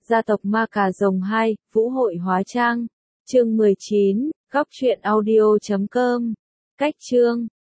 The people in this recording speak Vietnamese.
Gia tộc Ma Cà Rồng 2, Vũ hội hóa trang. Chương 19, góc truyện audio.com. Cách chương